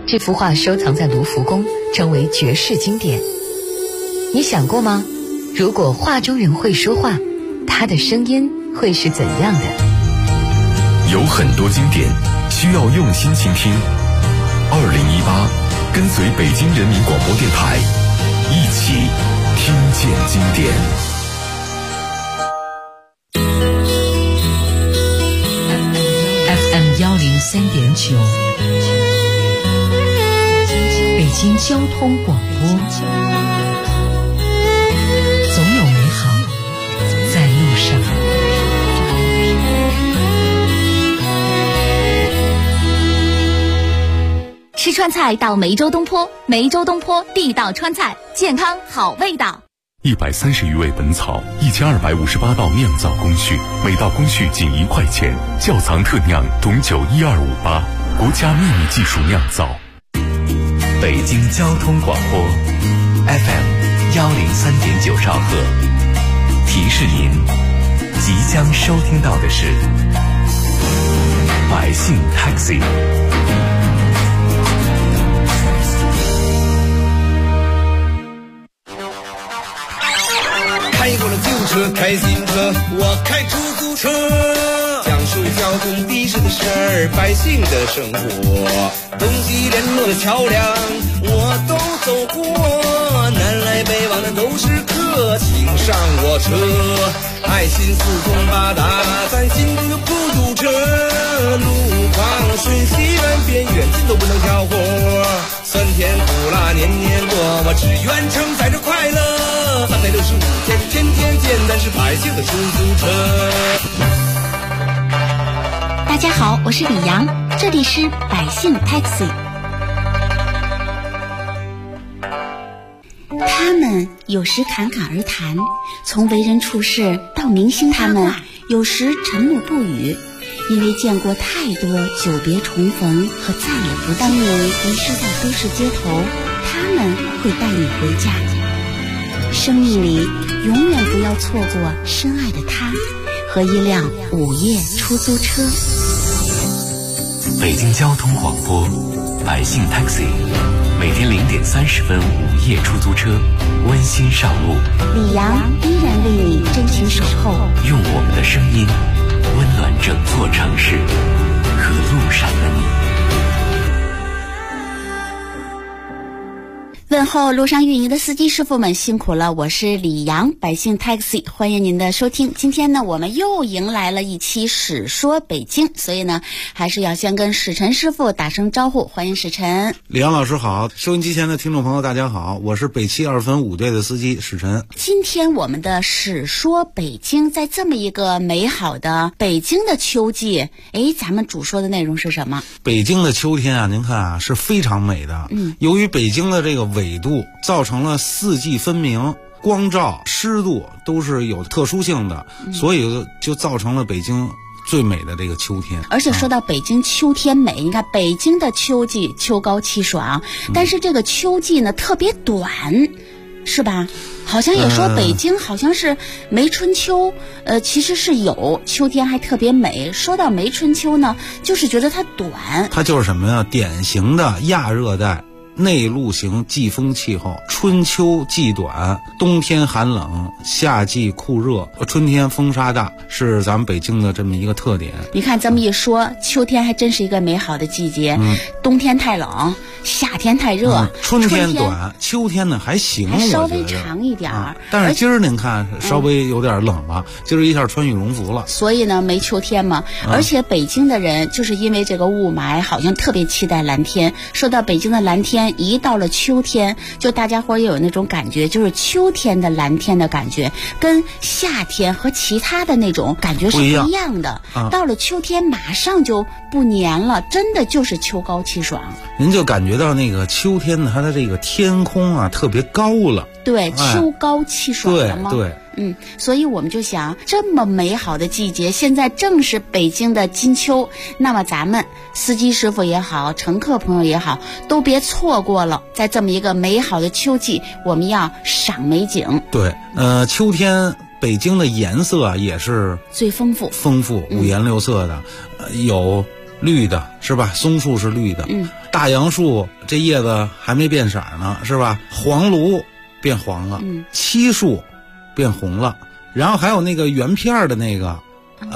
这幅画收藏在卢浮宫，成为绝世经典。你想过吗？如果画中人会说话，他的声音会是怎样的？ 有很多经典需要用心倾听。2018，跟随北京人民广播电台，一起听见经典。 FM 103.9，北京交通广播。总有美好在路上。 吃川菜到梅州东坡，梅州东坡地道川菜，健康好味道。 130余味本草，1258道酿造工序，每道工序仅1块钱。窖藏特酿董酒12588，国家秘密技术酿造。 北京交通广播 FM 103.9兆赫，提示您即将收听到的是百姓 Taxi。 开过了旧车，开新车，我开出租车，讲述交通的士的事儿，百姓的生活，东西联络的桥梁我都走过，南来北往的都是客，请上我车，爱心四通八达，咱心中有不堵车，路况顺西南边远近都不能挑活，酸甜苦辣年年过，我只愿承载着快乐，365天天天见，咱是百姓的出租车。 大家好，我是李阳，这里是百姓 Taxi。 他们有时侃侃而谈，从为人处事到明星他们有时沉默不语，因为见过太多久别重逢和再也不见。当你迷失在都市街头，他们会带你回家。生命里永远不要错过深爱的他和一辆午夜出租车。 北京交通广播百姓 Taxi， 每天0点30分午夜出租车温馨上路， 李阳依然为你真情守候， 用我们的声音温暖整座城市和路上的你。 问候路上运营的司机师傅们辛苦了，我是李阳，百姓 Taxi， 欢迎您的收听。今天呢，我们又迎来了一期史说北京，所以呢，还是要先跟史晨师傅打声招呼，欢迎史晨。 李阳老师好，收音机前的听众朋友大家好，我是北汽2分5队的司机史晨。 今天我们的史说北京，在这么一个美好的北京的秋季，咱们主说的内容是什么？ 北京的秋天啊，您看啊，是非常美的。由于北京的这个纬度造成了四季分明，光照湿度都是有特殊性的，所以就造成了北京最美的这个秋天。 而且说到北京秋天美，你看北京的秋季秋高气爽，但是这个秋季呢特别短，是吧？好像也说北京好像是没春秋，其实是有秋天还特别美。说到没春秋呢，就是觉得它短。 它就是什么呀？典型的亚热带内陆型季风气候，春秋季短，冬天寒冷，夏季酷热，春天风沙大，是咱们北京的这么一个特点。 你看这么一说，秋天还真是一个美好的季节。冬天太冷，夏天太热， 春天短，秋天呢还行， 还稍微长一点儿。 但是今儿您看稍微有点冷了，今儿一下穿羽绒服了。 所以呢，没秋天嘛。而且北京的人就是因为这个雾霾，好像特别期待蓝天。说到北京的蓝天，一到了秋天，就大家伙也有那种感觉，就是秋天的蓝天的感觉，跟夏天和其他的那种感觉是不一样的。到了秋天，马上就不黏了，真的就是秋高气爽。 您就感觉到那个秋天它的这个天空啊特别高了。 对，秋高气爽了吗？ 对。 所以我们就想，这么美好的季节，现在正是北京的金秋，那么咱们司机师傅也好，乘客朋友也好，都别错过了。在这么一个美好的秋季，我们要赏美景。 对，秋天北京的颜色也是最丰富， 五颜六色的，有绿的是吧？松树是绿的，大杨树这叶子还没变色呢是吧？黄芦变黄了，漆树变红了，然后还有那个圆片的那个，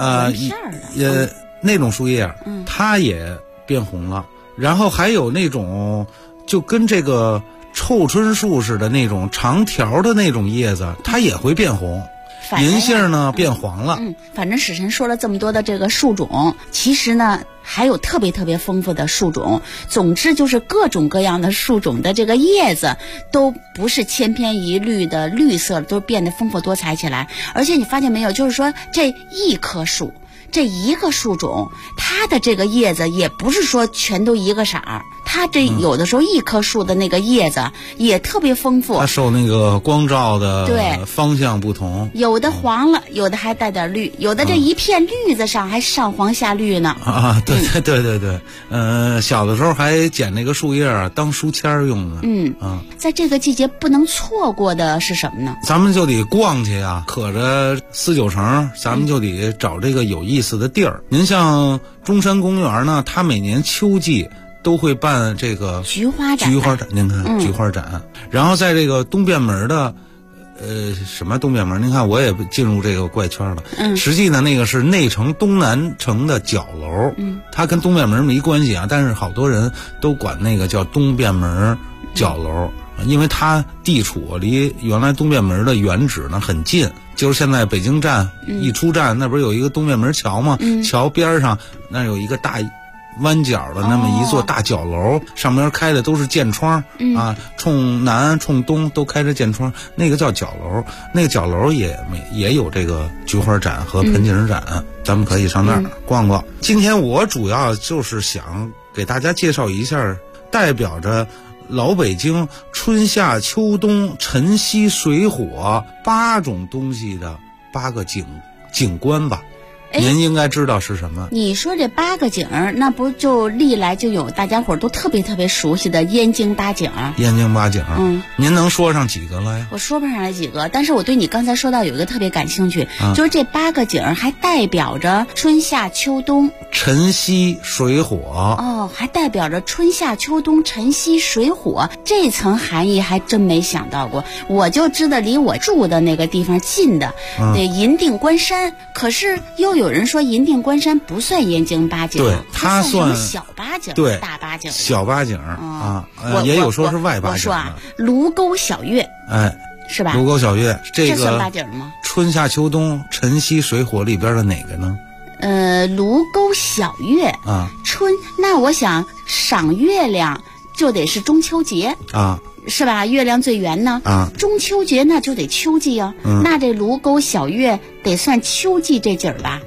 那种树叶，它也变红了，然后还有那种就跟这个臭椿树似的那种长条的那种叶子，它也会变红。银杏呢变黄了。 反正史晨说了这么多的这个树种，其实呢还有特别特别丰富的树种。总之就是各种各样的树种的这个叶子都不是千篇一律的绿色，都变得丰富多彩起来。而且你发现没有，就是说这一棵树，这一个树种，它的这个叶子也不是说全都一个色儿，它这有的时候一棵树的那个叶子也特别丰富， 它受那个光照的方向不同， 有的黄了，有的还带点绿，有的这一片绿子上还上黄下绿呢。 对，小的时候还捡那个树叶当书签用的。 在这个季节不能错过的是什么呢？ 咱们就得逛去啊，可着4、9城，咱们就得找这个有意思的地儿。您像中山公园呢，它每年秋季都会办这个菊花展， 您看菊花展。然后在这个东便门的什么东便门，您看我也进入这个怪圈了。实际呢那个是内城东南城的角楼，它跟东便门没关系啊，但是好多人都管那个叫东便门角楼，因为它地处离原来东便门的原址呢很近，就是现在北京站一出站，那不是有一个东便门桥吗？桥边上那有一个大弯角的那么一座大角楼，上面开的都是箭窗，冲南冲东都开着箭窗，那个叫角楼。那个角楼也有这个菊花展和盆景展，咱们可以上那儿逛逛。今天我主要就是想给大家介绍一下代表着老北京春夏秋冬晨曦水火8种东西的8个景观吧。您应该知道是什么。 你说这8个景儿，那不就历来就有大家伙都特别特别熟悉的燕京8景儿？ 燕京8景儿，您能说上几个了呀？ 我说不上来几个，但是我对你刚才说到有一个特别感兴趣，就是这8个景儿还代表着春夏秋冬晨曦水火。 还代表着春夏秋冬晨曦水火，这层含义还真没想到过。我就知道离我住的那个地方近的那银锭关山，可是又有人说银锭关山不算燕京8景， 对，它算小8景， 对， 大8景， 小8景也有说是外8景。 我说卢沟晓月，是吧？ 卢沟晓月这算8景吗？ 春夏秋冬晨曦水火里边的哪个呢？ 卢沟晓月春，那我想赏月亮就得是中秋节是吧？月亮最圆呢中秋节那就得秋季啊，那这卢沟晓月得算秋季这景儿吧？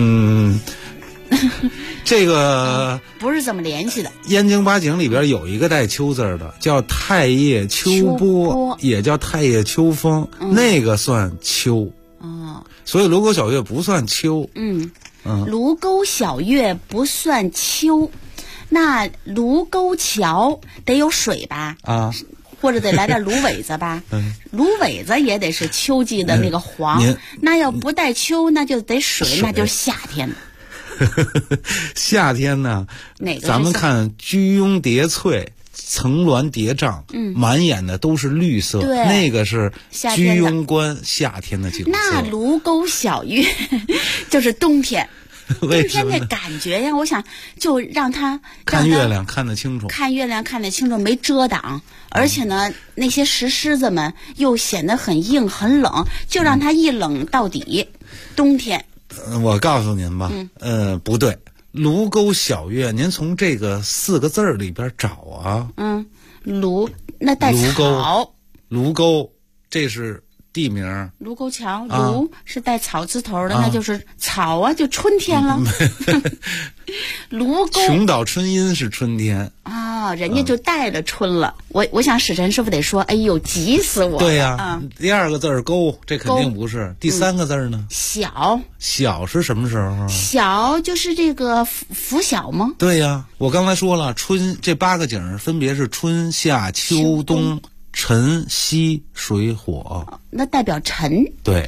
这个不是这么联系的。 燕京8景里边有一个带秋字的，叫太液秋波，也叫太液秋风，那个算秋所以卢沟晓月不算秋。 卢沟晓月不算秋，那卢沟桥得有水吧？或者得来点芦苇子吧？芦苇子也得是秋季的那个黄，那要不带秋，那就得水，那就是夏天。 夏天呢？ 哪个？ 咱们看居庸叠翠，层峦叠嶂，满眼的都是绿色，那个是居庸关夏天的景色。 那卢沟晓月就是冬天。冬天那感觉呀，我想就让他看月亮看得清楚， 看月亮看得清楚，没遮挡，而且呢，那些石狮子们又显得很硬很冷，就让它一冷到底。冬天， 我告诉您吧，不对，卢沟晓月，您从这个4个字里边找啊。 卢那带草， 卢沟这是地名。 卢沟桥，卢是带草字头的，那就是草啊，就春天了。卢沟琼岛春阴是春天人家就带了春了。我想史晨师傅得说，哎呦，急死我了。 对呀，第2个字儿沟，这肯定不是。第3个字儿呢？ 晓。 晓是什么时候？ 晓就是这个拂晓吗？ 对呀，我刚才说了，这8个景分别是春夏秋冬晨曦水火， 那代表晨。 对，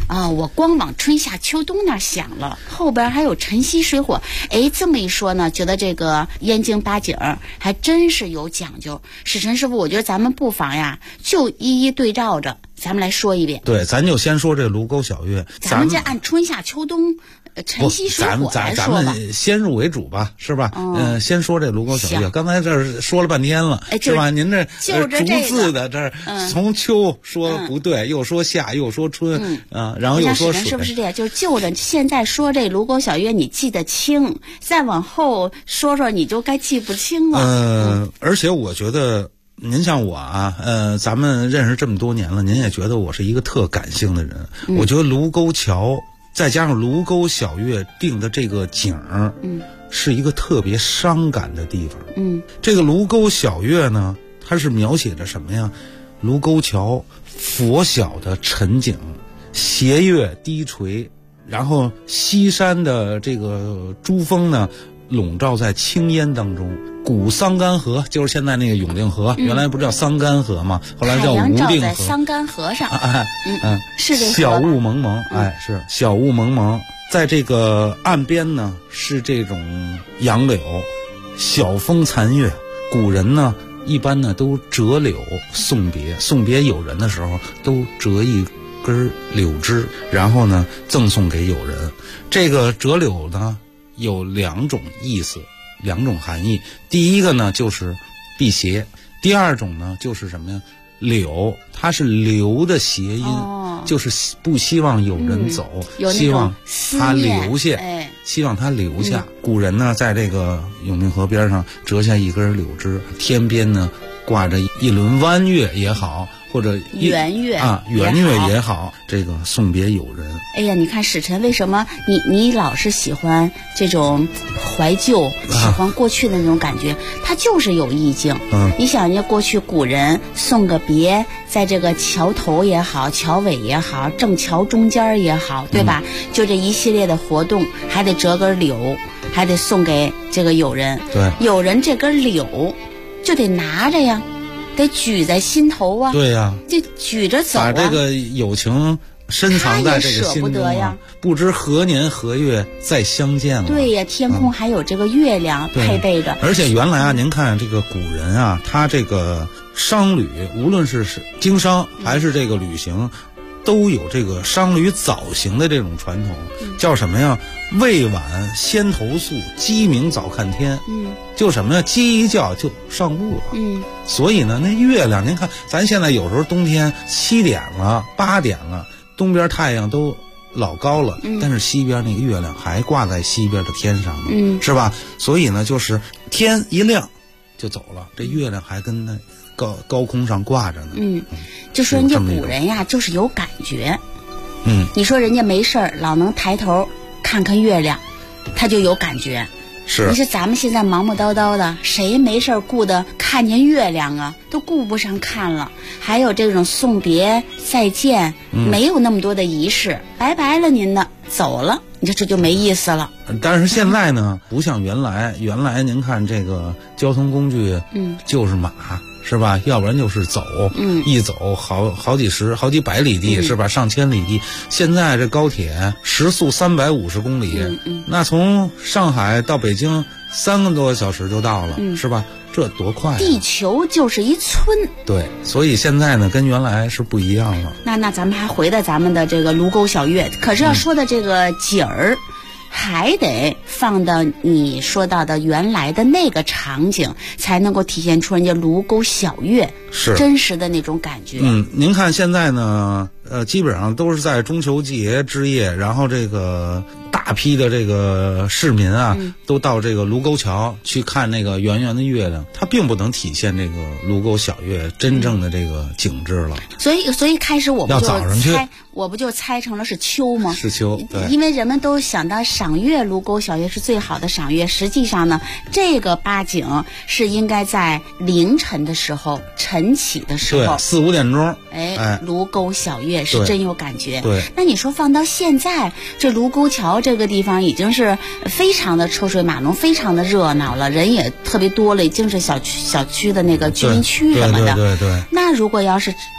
啊，我光往春夏秋冬那想了，后边还有晨曦水火。哎，这么一说呢，觉得这个燕京八景还真是有讲究。史晨师傅，我觉得咱们不妨呀，就一一对照着，咱们来说一遍。 对，咱就先说这卢沟晓月， 咱们就按春夏秋冬、晨曦水火来说吧。 咱们先入为主吧，是吧？先说这卢沟晓月。刚才这儿说了半天了，是吧？您这逐字的这儿从秋说不对，又说夏，又说春，然后又说水， 是不是这样？就是就着现在说这卢沟晓月，你记得清，再往后说说你就该记不清了。 而且我觉得。您像我啊，咱们认识这么多年了，您也觉得我是一个特感性的人。我觉得卢沟桥再加上卢沟晓月定的这个景儿，是一个特别伤感的地方。这个卢沟晓月呢，它是描写着什么呀？卢沟桥佛晓的沉景，斜月低垂，然后西山的这个珠峰呢，笼罩在青烟当中。古桑干河就是现在那个永定河，原来不是叫桑干河吗？后来叫无定河。 桑干河上，是这个小雾蒙蒙，是小雾蒙蒙，在这个岸边呢是这种杨柳，晓风残月。古人呢一般呢都折柳送别友人的时候，都折一根柳枝，然后呢赠送给友人。这个折柳呢有2种意思。2种含义，第一个呢就是辟邪，第二种呢就是什么呀？柳，它是留的谐音，就是不希望有人走，希望他留下，希望他留下。古人呢在这个永定河边上折下一根柳枝，天边呢挂着一轮弯月也好，或者圆月也好，这个送别友人。 哎呀，你看史晨，为什么你老是喜欢这种怀旧，喜欢过去的那种感觉？它就是有意境。你想人家过去古人送个别，在这个桥头也好，桥尾也好，正桥中间也好，对吧？就这一系列的活动，还得折根柳，还得送给这个友人。 对， 友人这根柳就得拿着呀。得举在心头啊！ 对呀， 就举着走啊！ 把这个友情深藏在这个心中啊！不知何年何月再相见了。 对呀，天空还有这个月亮配备着。 而且原来啊，您看这个古人啊，他这个商旅，无论是经商还是这个旅行，都有这个商旅早行的这种传统，叫什么呀？未晚先投宿，鸡鸣早看天。就什么呀？鸡一叫就上路了。所以呢，那月亮，您看，咱现在有时候冬天7点了、8点了，东边太阳都老高了，但是西边那个月亮还挂在西边的天上呢，是吧？所以呢，就是天一亮就走了，这月亮还跟那高空上挂着呢。 就说人家古人呀，就是有感觉。你说人家没事儿老能抬头看看月亮，他就有感觉。 是， 你说咱们现在忙忙叨叨的，谁没事顾得看见月亮啊？都顾不上看了。还有这种送别再见，没有那么多的仪式，拜拜了您的，走了，你说这就没意思了。 但是现在呢，不像原来您看这个交通工具，就是马。是吧？要不然就是走，一走好几百里地，是吧？上千里地。现在这高铁时速350公里，那从上海到北京3个多小时就到了，是吧？这多快地球就是一村。 对，所以现在呢跟原来是不一样了。 那咱们还回到咱们的这个卢沟晓月，可是要说的这个景儿，还得放到你说到的原来的那个场景，才能够体现出人家卢沟晓月是真实的那种感觉。 您看现在呢，基本上都是在中秋节之夜，然后这个大批的这个市民啊，都到这个卢沟桥去看那个圆圆的月亮，它并不能体现这个卢沟晓月真正的这个景致了。 所以开始我不就猜成了是秋吗？ 是秋，对， 因为人们都想到赏月，卢沟晓月是最好的赏月。实际上呢，这个八景是应该在凌晨的时候，晨起的时候， 对，4、5点钟， 卢沟晓月是真有感觉。 对， 那你说放到现在，这卢沟桥这个地方已经是非常的车水马龙，非常的热闹了，人也特别多了，已经是小区的那个居民区什么的。 对。 那如果要是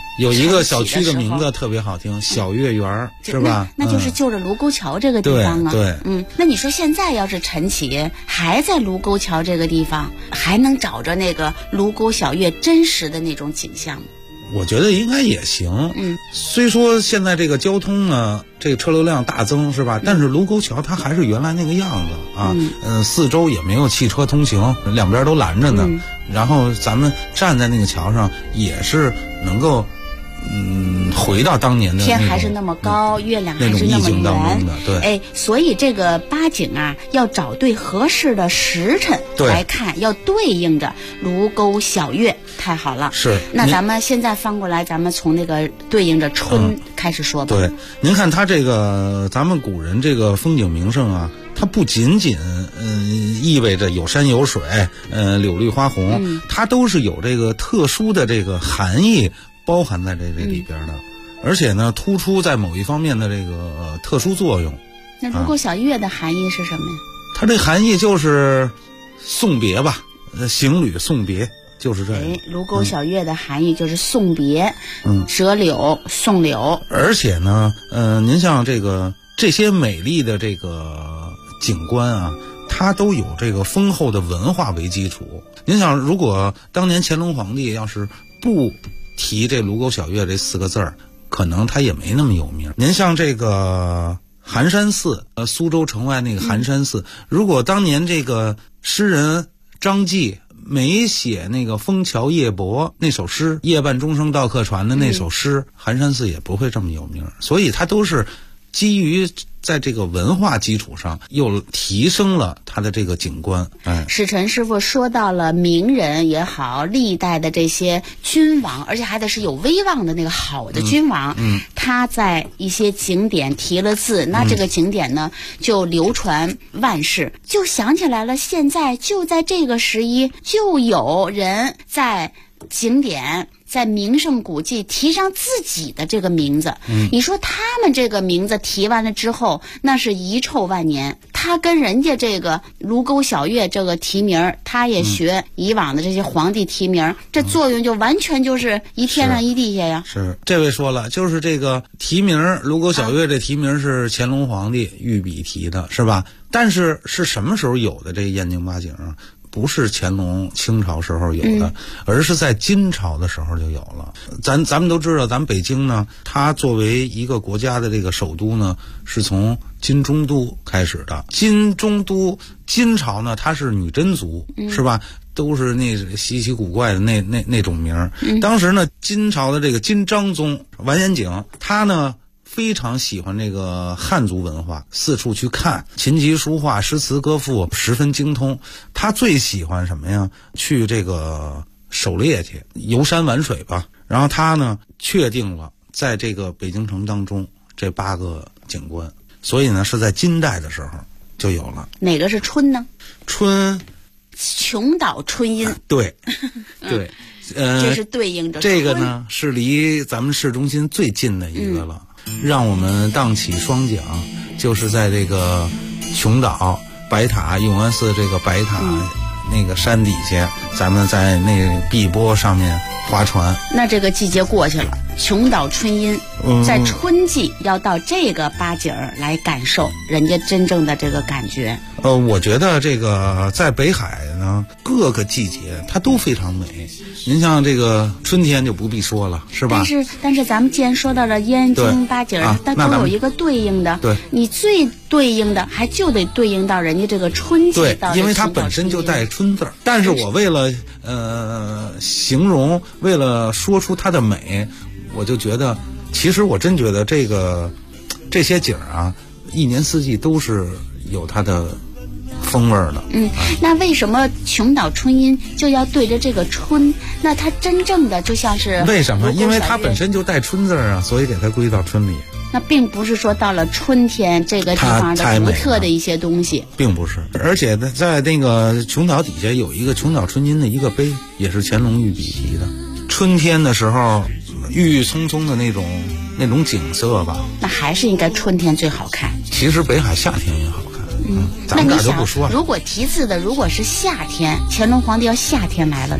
有一个小区的名字特别好听，小月园，是吧？ 那就是就着卢沟桥这个地方啊。 对， 那你说现在要是陈启还在卢沟桥这个地方，还能找着那个卢沟晓月真实的那种景象吗？ 我觉得应该也行。虽说现在这个交通呢，这个车流量大增，是吧？但是卢沟桥它还是原来那个样子啊。四周也没有汽车通行，两边都拦着呢。然后咱们站在那个桥上，也是能够回到当年的天还是那么高，月亮还是那么圆。 对， 所以这个八景啊，要找对合适的时辰来看，要对应着卢沟晓月，太好了。 是。 那咱们现在翻过来，咱们从那个对应着春开始说吧。 对，您看它这个咱们古人这个风景名胜啊，它不仅仅意味着有山有水，柳绿花红，它都是有这个特殊的这个含义包含在这里边的，而且呢，突出在某一方面的这个特殊作用。 那卢沟晓月的含义是什么呀？ 它这含义就是送别吧，行旅送别，就是这样。 卢沟晓月的含义就是送别，折柳送柳。 而且呢，您像这些美丽的这个景观啊，它都有这个丰厚的文化为基础。您想，如果当年乾隆皇帝要是不提这卢沟晓月这4个字儿，可能他也没那么有名。您像这个寒山寺，苏州城外那个寒山寺，如果当年这个诗人张继没写那个枫桥夜泊那首诗，夜半钟声到客船的那首诗，寒山寺也不会这么有名。所以它都是基于在这个文化基础上又提升了它的这个景观。 史晨师傅说到了名人也好，历代的这些君王，而且还得是有威望的那个好的君王，他在一些景点提了字，那这个景点呢就流传万世，就想起来了，现在就在这个时宜，就有人在景点在名胜古迹提上自己的这个名字，你说他们这个名字提完了之后，那是遗臭万年。他跟人家这个卢沟晓月这个提名，他也学以往的这些皇帝提名，这作用就完全就是一天上一地下呀。 是这位说了，就是这个提名卢沟晓月这提名是乾隆皇帝御笔提的，是吧？但是是什么时候有的这燕京八景啊？不是乾隆清朝时候有的，而是在金朝的时候就有了。咱们都知道，咱北京呢，它作为一个国家的这个首都呢，是从金中都开始的。金中都，金朝呢，它是女真族，是吧？都是那稀奇古怪的那种名儿。当时呢，金朝的这个金章宗完颜景，他呢非常喜欢这个汉族文化，四处去看琴棋书画诗词歌赋，十分精通。他最喜欢什么呀？去这个狩猎去，游山玩水吧。然后他呢确定了在这个北京城当中这8个景观，所以呢是在金代的时候就有了。 哪个是春呢？ 春， 琼岛春阴。 对对。 这是对应着这个呢是离咱们市中心最近的一个了。让我们荡起双桨，就是在这个琼岛白塔永安寺这个白塔那个山底下，咱们在那碧波上面划船。 那这个季节过去了，琼岛春阴，在春季要到这个八景来感受人家真正的这个感觉。 我觉得这个在北海呢，各个季节它都非常美。您像这个春天就不必说了，是吧？ 但是咱们既然说到了燕京八景，它都有一个对应的。 对， 你最对应的还就得对应到人家这个春季。 对，因为它本身就带春字儿。但是我为了形容，为了说出它的美，我就觉得，其实我真觉得这些景啊，一年四季都是有它的风味的。 那为什么琼岛春阴就要对着这个春？那它真正的就像是为什么？因为它本身就带春字啊，所以给它归到春里。 那并不是说到了春天这个地方的独特的一些东西， 并不是。而且在那个琼岛底下有一个琼岛春阴的一个碑，也是乾隆御笔题的。春天的时候，郁郁葱葱的那种景色吧。 那还是应该春天最好看。 其实北海夏天也好看。咱们俩就不说了。 如果题字的如果是夏天，乾隆皇帝要夏天来了呢，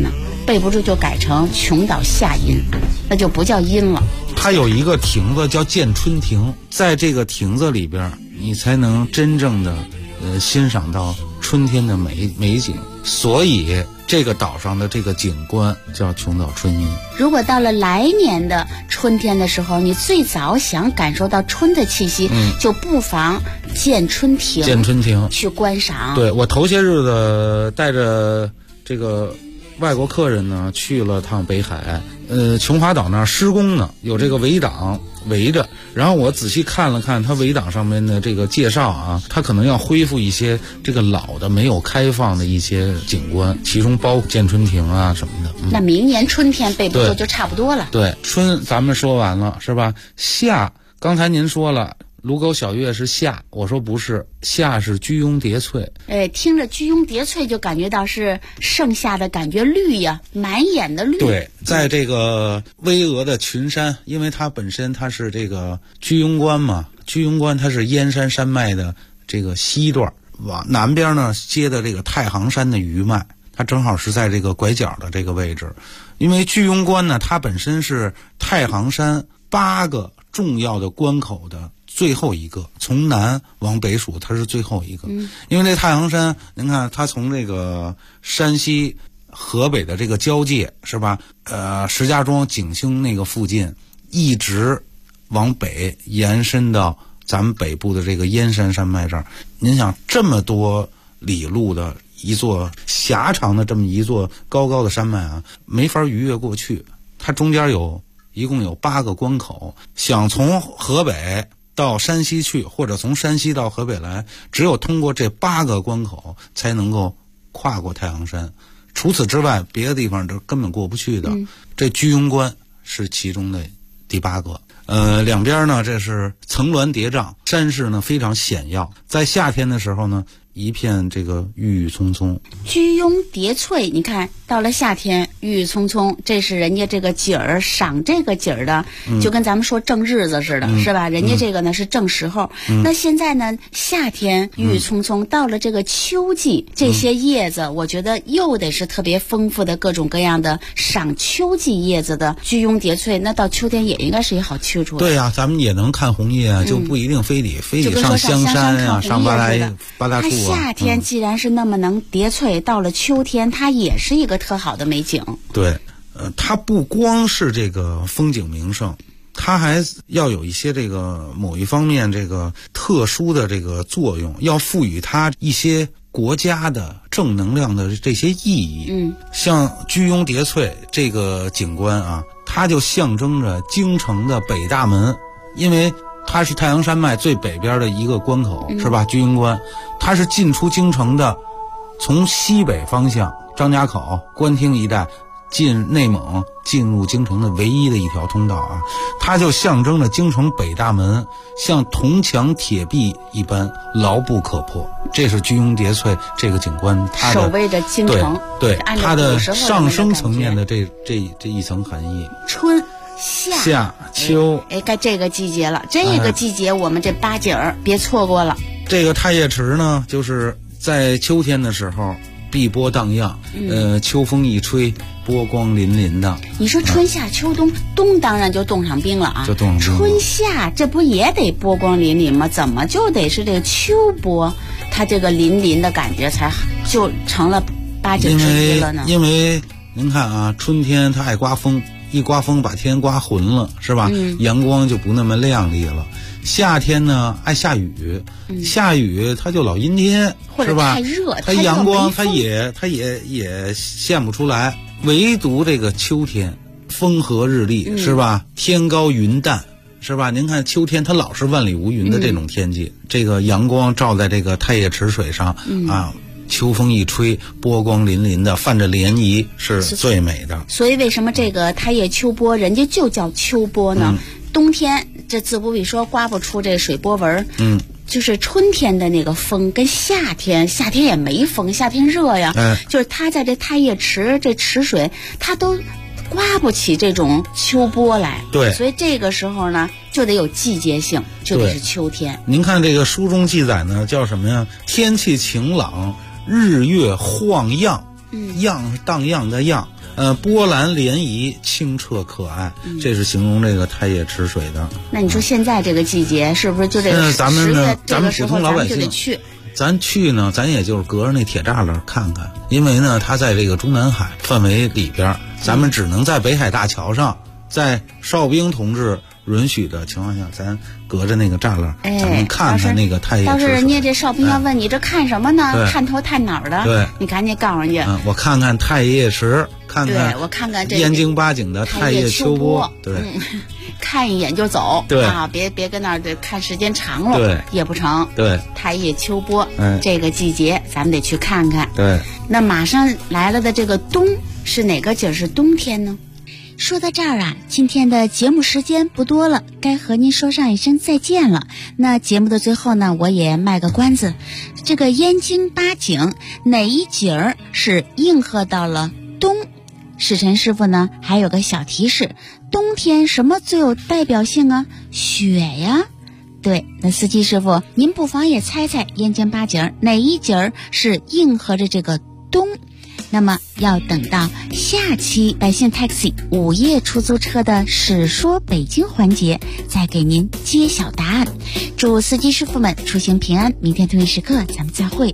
背不住就改成琼岛下阴，那就不叫阴了。 它有一个亭子叫建春亭，在这个亭子里边，你才能真正的欣赏到春天的美景，所以这个岛上的这个景观叫琼岛春阴。 如果到了来年的春天的时候，你最早想感受到春的气息，就不妨建春亭去观赏。 对，我头些日子带着这个外国客人呢去了趟北海，琼华岛那儿施工呢，有这个围挡围着，然后我仔细看了看它围挡上面的这个介绍啊，它可能要恢复一些这个老的没有开放的一些景观，其中包括建春亭啊什么的。 那明年春天背不住就差不多了。 对，春咱们说完了是吧？夏，刚才您说了卢沟晓月是夏，我说不是，夏是居庸叠翠。 听着居庸叠翠就感觉到是盛夏的感觉，绿呀，满眼的绿。 对，在这个巍峨的群山，因为它本身它是这个居庸关嘛，居庸关它是燕山山脉的这个西段，往南边呢接的这个太行山的余脉，它正好是在这个拐角的这个位置。因为居庸关呢，它本身是太行山8个重要的关口的最后一个，从南往北数它是最后一个。因为这太行山您看它从这个山西河北的这个交界是吧，石家庄景兴那个附近一直往北延伸到咱们北部的这个燕山山脉这儿，您想这么多里路的一座狭长的这么一座高高的山脉啊，没法逾越过去，它中间一共有8个关口，想从河北到山西去，或者从山西到河北来，只有通过这8个关口才能够跨过太行山，除此之外别的地方这根本过不去的。这居庸关是其中的第8个。两边呢这是层峦叠嶂，山势呢非常险要，在夏天的时候呢一片这个郁郁葱葱。 居庸叠翠，你看到了夏天郁郁葱葱，这是人家这个景儿，赏这个景儿的，就跟咱们说正日子似的，是吧？人家这个呢是正时候。那现在呢夏天郁郁葱葱，到了这个秋季，这些叶子我觉得又得是特别丰富的各种各样的赏秋季叶子的居庸叠翠，那到秋天也应该是一好去处。 对呀，咱们也能看红叶啊，就不一定非得上香山啊，上八大处啊。 夏天既然是那么能叠翠，到了秋天它也是一个特好的美景。 对，它不光是这个风景名胜，它还要有一些这个某一方面这个特殊的这个作用，要赋予它一些国家的正能量的这些意义。像居庸叠翠这个景观啊，它就象征着京城的北大门，因为它是太行山脉最北边的一个关口，是吧？居庸关，它是进出京城的，从西北方向张家口、官厅一带进内蒙、进入京城的唯一的一条通道啊，它就象征着京城北大门像铜墙铁壁一般牢不可破。这是居庸叠翠这个景观，它的守卫着京城， 对它的上升层面的这一层含义。 春夏秋， 该这个季节了，这个季节我们这8景儿别错过了。 这个太液池呢，就是在秋天的时候碧波荡漾，秋风一吹，波光粼粼的。 你说春夏秋冬，冬当然就冻上冰了啊， 就冻上冰了。 春夏这不也得波光粼粼吗？怎么就得是这个秋波，它这个粼粼的感觉才就成了8景之一了呢？ 因为您看啊，春天它爱刮风，一刮风把天刮浑了，是吧？阳光就不那么亮丽了。夏天呢爱下雨，下雨它就老阴天，是吧？ 太热， 它阳光它也现不出来。唯独这个秋天风和日丽，是吧？天高云淡，是吧？您看秋天它老是万里无云的这种天气，这个阳光照在这个太液池水上，啊，秋风一吹，波光粼粼的，泛着涟漪，是最美的。 所以为什么这个太液秋波人家就叫秋波呢？冬天这自不必说，刮不出这水波纹。就是春天的那个风跟夏天也没风，夏天热呀，就是它在这太液池这池水，它都刮不起这种秋波来。 对， 所以这个时候呢，就得有季节性，就得是秋天。 您看这个书中记载呢，叫什么呀？天气晴朗，日月晃漾，漾是荡漾的漾， 波澜涟漪，清澈可爱，这是形容这个太液池水的。 那你说现在这个季节是不是就这个咱们呢？ 咱们普通老百姓就得去。 咱去呢，咱也就是隔着那铁栅栏看看，因为呢，它在这个中南海范围里边，咱们只能在北海大桥上，在哨兵同志允许的情况下，咱隔着那个栅栏，咱们看看那个太液池水。 要是人家这哨兵要问你这看什么呢？探头探脑的， 对， 你赶紧告诉人家。 我看看太液池，看看我看看这燕京八景的太液秋波，对。 看一眼就走， 对啊，别跟那儿看时间长了， 对， 也不成。 对， 太液秋波，这个季节咱们得去看看。 对， 那马上来了的这个冬是哪个景？是冬天呢？说到这儿啊，今天的节目时间不多了，该和您说上一声再见了。那节目的最后呢，我也卖个关子，这个燕京八景哪一景儿是应和到了冬？世辰师傅呢还有个小提示，冬天什么最有代表性啊？雪呀。对，那司机师傅您不妨也猜猜燕京八景哪一景是应和着这个冬。那么要等到下期百姓 Taxi 午夜出租车的史说北京环节再给您揭晓答案。祝司机师傅们出行平安，明天同一时刻咱们再会。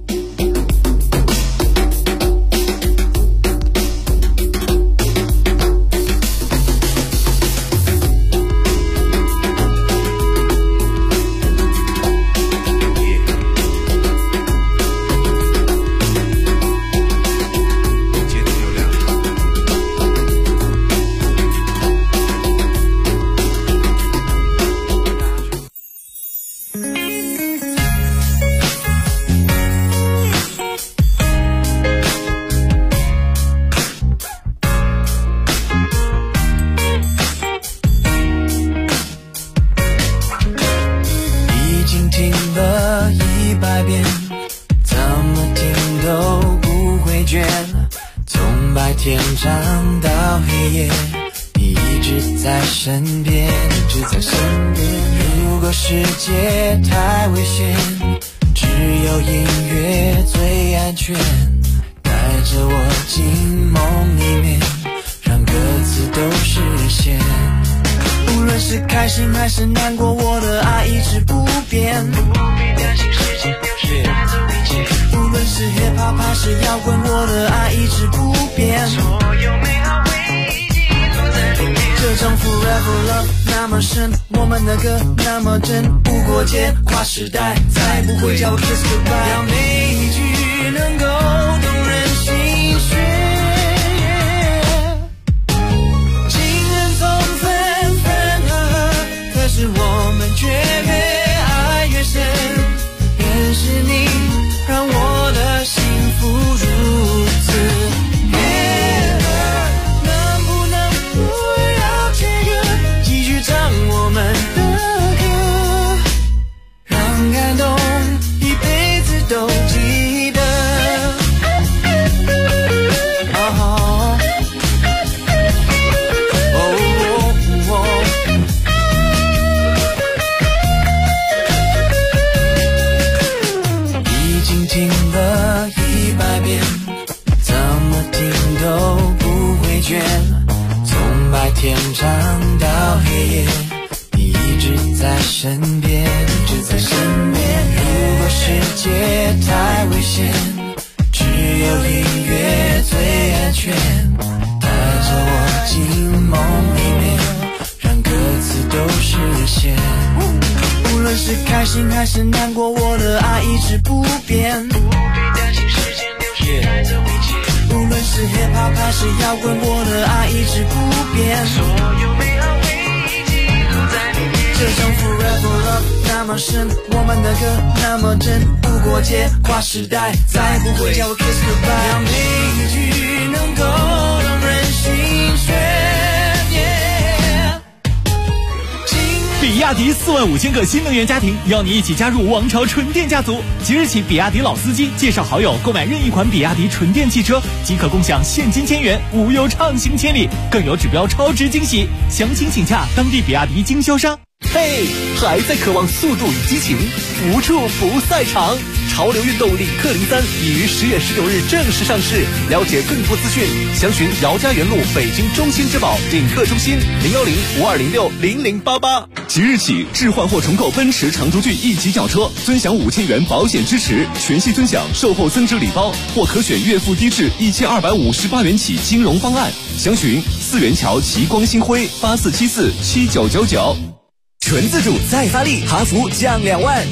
天长到黑夜，你一直在身边，一直在身边。如果世界太危险，只有音乐最安全，带着我进梦里面，让歌词都实现。无论是开心还是难过，我的爱一直不变，不必担心时间流逝带走一切。无论是 hip hop 还是摇滚，我的爱一直不变，所有美好回忆记录在里面。这种 forever love 那么深，我们的歌那么真，不过界跨时代，再不会叫我 kiss goodbye。要每一句能够动人心弦，情人总分分合合，可是我们却越爱越深。认识你让我的幸福如此悦耳，能不能不要切割，继续唱我们的歌，让感动一辈子都记得。已经听了100遍，怎么听都不会倦，从白天长到黑夜，你一直在身边，一直在身边。如果世界太危险，只有音乐最安全，带着我进梦里面，让歌词都实现。无论是开心还是难过，我的爱一直不变，不必担心时间流逝带走一切。无论是 hip hop 还是摇滚，我的爱一直不变，所有美好回忆记录在里面。这种 forever love 那么深，我们的歌那么真，不过界跨时代，再不会叫我 kiss goodbye。让每一句能够动人心弦。 比亚迪45000个新能源家庭邀你一起加入王朝纯电家族。即日起，比亚迪老司机介绍好友购买任意款比亚迪纯电汽车，即可共享现金1000元，无忧畅行千里，更有指标超值惊喜。详情请洽当地比亚迪经销商。 嘿，还在渴望速度与激情，无处不赛场。 潮流运动领克03已于10月19日正式上市。了解更多资讯，详询姚家园路北京中心之宝领克中心010-5206-0088。 即日起，置换或重购奔驰长途骏1级轿车，尊享5000元保险支持，全系尊享售后增值礼包，或可选月付低至1258元起金融方案。详询4元桥齐光星辉84747999。 纯自主再发力，哈弗降2万，